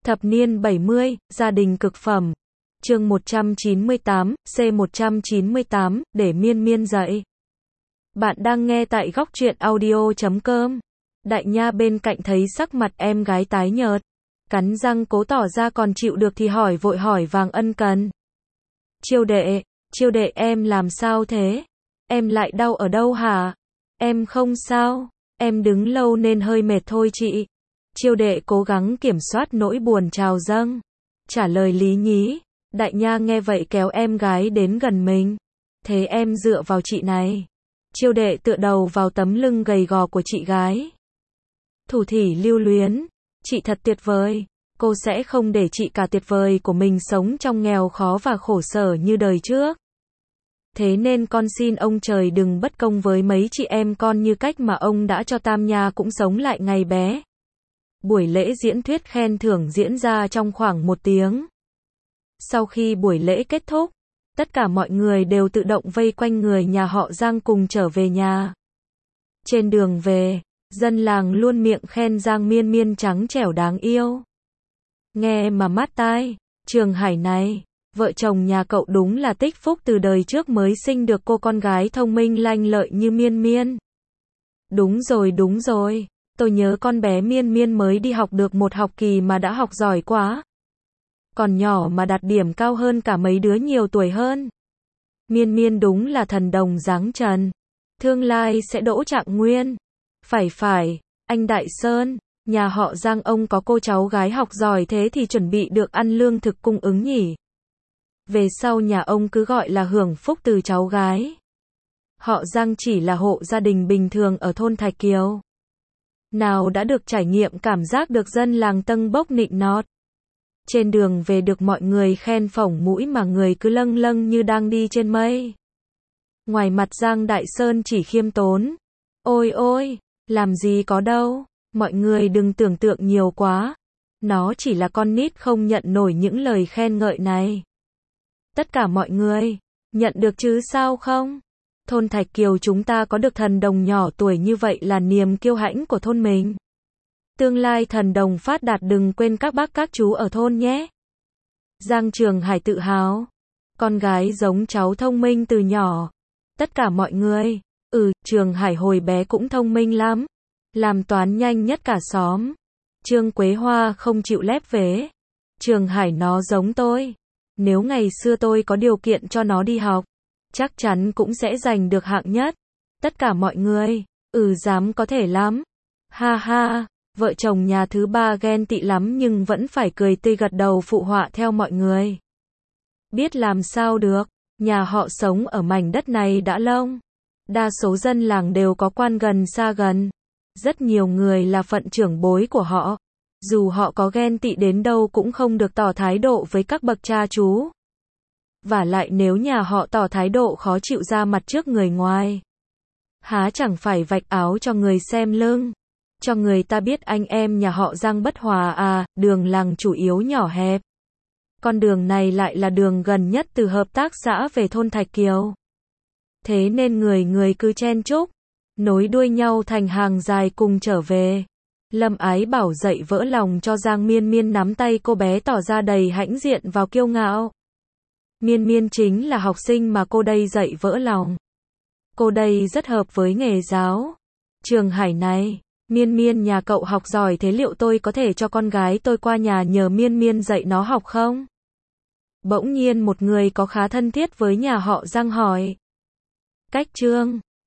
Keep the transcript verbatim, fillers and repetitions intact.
Thập niên bảy mươi, gia đình cực phẩm. Chương một trăm chín mươi tám, C một trăm chín mươi tám, để Miên Miên dậy. Bạn đang nghe tại góc truyện audio chấm com. Đại Nha bên cạnh thấy sắc mặt em gái tái nhợt, cắn răng cố tỏ ra còn chịu được thì hỏi vội hỏi vàng ân cần. Chiêu đệ, chiêu đệ em làm sao thế? Em lại đau ở đâu hả? Em không sao, em đứng lâu nên hơi mệt thôi chị. Chiêu đệ cố gắng kiểm soát nỗi buồn trào dâng, trả lời lý nhí. Đại Nha nghe vậy kéo em gái đến gần mình. Thế em dựa vào chị này. Chiêu đệ tựa đầu vào tấm lưng gầy gò của chị gái. Thủ thỉ lưu luyến. Chị thật tuyệt vời. Cô sẽ không để chị cả tuyệt vời của mình sống trong nghèo khó và khổ sở như đời trước. Thế nên con xin ông trời đừng bất công với mấy chị em con như cách mà ông đã cho Tam Nha cũng sống lại ngày bé. Buổi lễ diễn thuyết khen thưởng diễn ra trong khoảng một tiếng. Sau khi buổi lễ kết thúc, tất cả mọi người đều tự động vây quanh người nhà họ Giang cùng trở về nhà. Trên đường về, dân làng luôn miệng khen Giang Miên Miên trắng trẻo đáng yêu. Nghe mà mát tai, Trường Hải này, vợ chồng nhà cậu đúng là tích phúc từ đời trước mới sinh được cô con gái thông minh lanh lợi như Miên Miên. Đúng rồi đúng rồi, tôi nhớ con bé Miên Miên mới đi học được một học kỳ mà đã học giỏi quá. Còn nhỏ mà đạt điểm cao hơn cả mấy đứa nhiều tuổi hơn. Miên Miên đúng là thần đồng dáng trần. Tương lai sẽ đỗ trạng nguyên. Phải phải, anh Đại Sơn, nhà họ Giang ông có cô cháu gái học giỏi thế thì chuẩn bị được ăn lương thực cung ứng nhỉ. Về sau nhà ông cứ gọi là hưởng phúc từ cháu gái. Họ Giang chỉ là hộ gia đình bình thường ở thôn Thạch Kiều. Nào đã được trải nghiệm cảm giác được dân làng tâng bốc nịnh nọt. Trên đường về được mọi người khen phỏng mũi mà người cứ lâng lâng như đang đi trên mây. Ngoài mặt Giang Đại Sơn chỉ khiêm tốn. Ôi ôi, làm gì có đâu, mọi người đừng tưởng tượng nhiều quá. Nó chỉ là con nít không nhận nổi những lời khen ngợi này. Tất cả mọi người, nhận được chứ sao không? Thôn Thạch Kiều chúng ta có được thần đồng nhỏ tuổi như vậy là niềm kiêu hãnh của thôn mình. Tương lai thần đồng phát đạt đừng quên các bác các chú ở thôn nhé. Giang Trường Hải tự hào. Con gái giống cháu thông minh từ nhỏ. Tất cả mọi người. Ừ, Trường Hải hồi bé cũng thông minh lắm. Làm toán nhanh nhất cả xóm. Trương Quế Hoa không chịu lép vế. Trường Hải nó giống tôi. Nếu ngày xưa tôi có điều kiện cho nó đi học, chắc chắn cũng sẽ giành được hạng nhất. Tất cả mọi người. Ừ dám có thể lắm. Ha ha. Vợ chồng nhà thứ ba ghen tị lắm nhưng vẫn phải cười tươi gật đầu phụ họa theo mọi người. Biết làm sao được, nhà họ sống ở mảnh đất này đã lâu. Đa số dân làng đều có quan gần xa gần. Rất nhiều người là phận trưởng bối của họ. Dù họ có ghen tị đến đâu cũng không được tỏ thái độ với các bậc cha chú. Vả lại nếu nhà họ tỏ thái độ khó chịu ra mặt trước người ngoài, há chẳng phải vạch áo cho người xem lưng. Cho người ta biết anh em nhà họ Giang bất hòa à, đường làng chủ yếu nhỏ hẹp. Con đường này lại là đường gần nhất từ hợp tác xã về thôn Thạch Kiều. Thế nên người người cứ chen chúc, nối đuôi nhau thành hàng dài cùng trở về. Lâm Ái Bảo dậy vỡ lòng cho Giang Miên Miên nắm tay cô bé tỏ ra đầy hãnh diện vào kiêu ngạo. Miên Miên chính là học sinh mà cô đây dậy vỡ lòng. Cô đây rất hợp với nghề giáo. Trường Hải này. Miên Miên nhà cậu học giỏi thế liệu tôi có thể cho con gái tôi qua nhà nhờ Miên Miên dạy nó học không? Bỗng nhiên một người có khá thân thiết với nhà họ Giang hỏi. Cách Trương,